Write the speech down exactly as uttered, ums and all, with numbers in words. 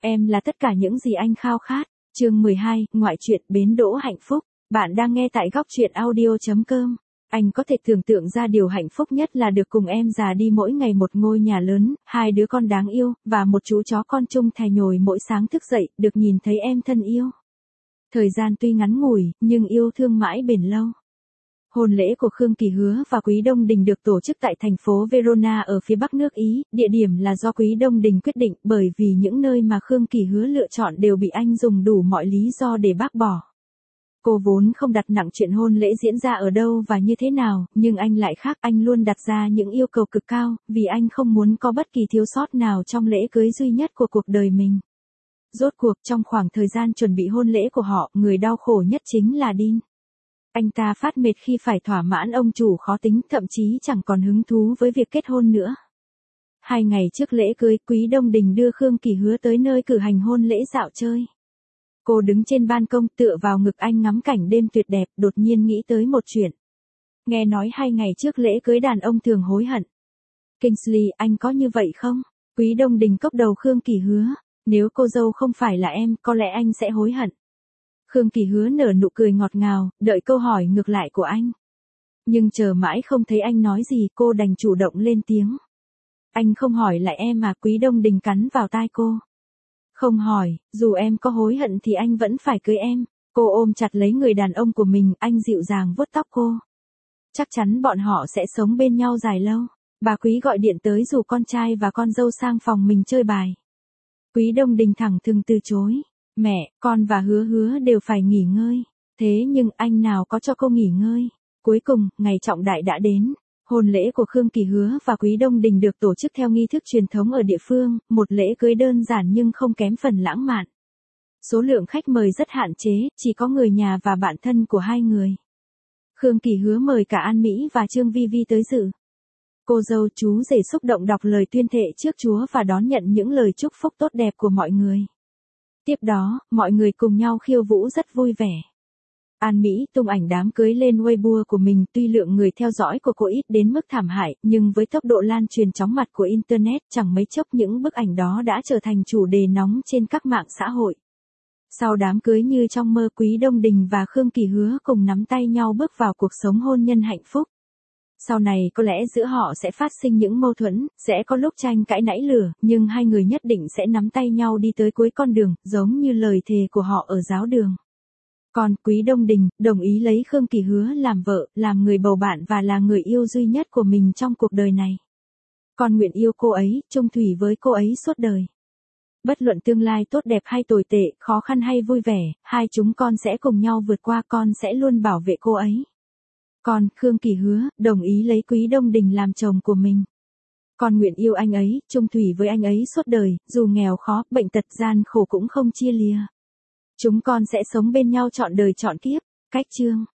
Em là tất cả những gì anh khao khát. Chương mười hai, ngoại truyện bến đỗ hạnh phúc. Bạn đang nghe tại góc truyện audio chấm com. Anh có thể tưởng tượng ra điều hạnh phúc nhất là được cùng em già đi mỗi ngày một ngôi nhà lớn, hai đứa con đáng yêu, và một chú chó con chung thè nhồi mỗi sáng thức dậy, được nhìn thấy em thân yêu. Thời gian tuy ngắn ngủi, nhưng yêu thương mãi bền lâu. Hôn lễ của Khương Kỳ Hứa và Quý Đông Đình được tổ chức tại thành phố Verona ở phía bắc nước Ý, địa điểm là do Quý Đông Đình quyết định bởi vì những nơi mà Khương Kỳ Hứa lựa chọn đều bị anh dùng đủ mọi lý do để bác bỏ. Cô vốn không đặt nặng chuyện hôn lễ diễn ra ở đâu và như thế nào, nhưng anh lại khác, anh luôn đặt ra những yêu cầu cực cao, vì anh không muốn có bất kỳ thiếu sót nào trong lễ cưới duy nhất của cuộc đời mình. Rốt cuộc trong khoảng thời gian chuẩn bị hôn lễ của họ, người đau khổ nhất chính là Dean. Anh ta phát mệt khi phải thỏa mãn ông chủ khó tính, thậm chí chẳng còn hứng thú với việc kết hôn nữa. Hai ngày trước lễ cưới, Quý Đông Đình đưa Khương Kỳ Hứa tới nơi cử hành hôn lễ dạo chơi. Cô đứng trên ban công tựa vào ngực anh ngắm cảnh đêm tuyệt đẹp, đột nhiên nghĩ tới một chuyện. Nghe nói hai ngày trước lễ cưới đàn ông thường hối hận. Kingsley, anh có như vậy không? Quý Đông Đình cốc đầu Khương Kỳ Hứa. Nếu cô dâu không phải là em, có lẽ anh sẽ hối hận. Khương Kỳ Hứa nở nụ cười ngọt ngào, đợi câu hỏi ngược lại của anh. Nhưng chờ mãi không thấy anh nói gì, cô đành chủ động lên tiếng. Anh không hỏi lại em mà. Quý Đông Đình cắn vào tai cô. Không hỏi, dù em có hối hận thì anh vẫn phải cưới em. Cô ôm chặt lấy người đàn ông của mình, anh dịu dàng vuốt tóc cô. Chắc chắn bọn họ sẽ sống bên nhau dài lâu. Bà Quý gọi điện tới rủ con trai và con dâu sang phòng mình chơi bài. Quý Đông Đình thẳng thừng từ chối. Mẹ, con và Hứa Hứa đều phải nghỉ ngơi. Thế nhưng anh nào có cho cô nghỉ ngơi. Cuối cùng, ngày trọng đại đã đến. Hôn lễ của Khương Kỳ Hứa và Quý Đông Đình được tổ chức theo nghi thức truyền thống ở địa phương, một lễ cưới đơn giản nhưng không kém phần lãng mạn. Số lượng khách mời rất hạn chế, chỉ có người nhà và bạn thân của hai người. Khương Kỳ Hứa mời cả An Mỹ và Trương Vi Vi tới dự. Cô dâu chú rể xúc động đọc lời tuyên thệ trước Chúa và đón nhận những lời chúc phúc tốt đẹp của mọi người. Tiếp đó, mọi người cùng nhau khiêu vũ rất vui vẻ. An Mỹ tung ảnh đám cưới lên Weibo của mình, tuy lượng người theo dõi của cô ít đến mức thảm hại, nhưng với tốc độ lan truyền chóng mặt của Internet, chẳng mấy chốc những bức ảnh đó đã trở thành chủ đề nóng trên các mạng xã hội. Sau đám cưới như trong mơ, Quý Đông Đình và Khương Kỳ Hứa cùng nắm tay nhau bước vào cuộc sống hôn nhân hạnh phúc. Sau này có lẽ giữa họ sẽ phát sinh những mâu thuẫn, sẽ có lúc tranh cãi nảy lửa, nhưng hai người nhất định sẽ nắm tay nhau đi tới cuối con đường, giống như lời thề của họ ở giáo đường. Còn Quý Đông Đình đồng ý lấy Khương Kỳ Hứa làm vợ, làm người bầu bạn và là người yêu duy nhất của mình trong cuộc đời này. Con nguyện yêu cô ấy, chung thủy với cô ấy suốt đời. Bất luận tương lai tốt đẹp hay tồi tệ, khó khăn hay vui vẻ, hai chúng con sẽ cùng nhau vượt qua, con sẽ luôn bảo vệ cô ấy. Con, Khương Kỳ Hứa, đồng ý lấy Quý Đông Đình làm chồng của mình. Con nguyện yêu anh ấy, chung thủy với anh ấy suốt đời, dù nghèo khó, bệnh tật gian khổ cũng không chia lìa. Chúng con sẽ sống bên nhau trọn đời trọn kiếp. Cách chương.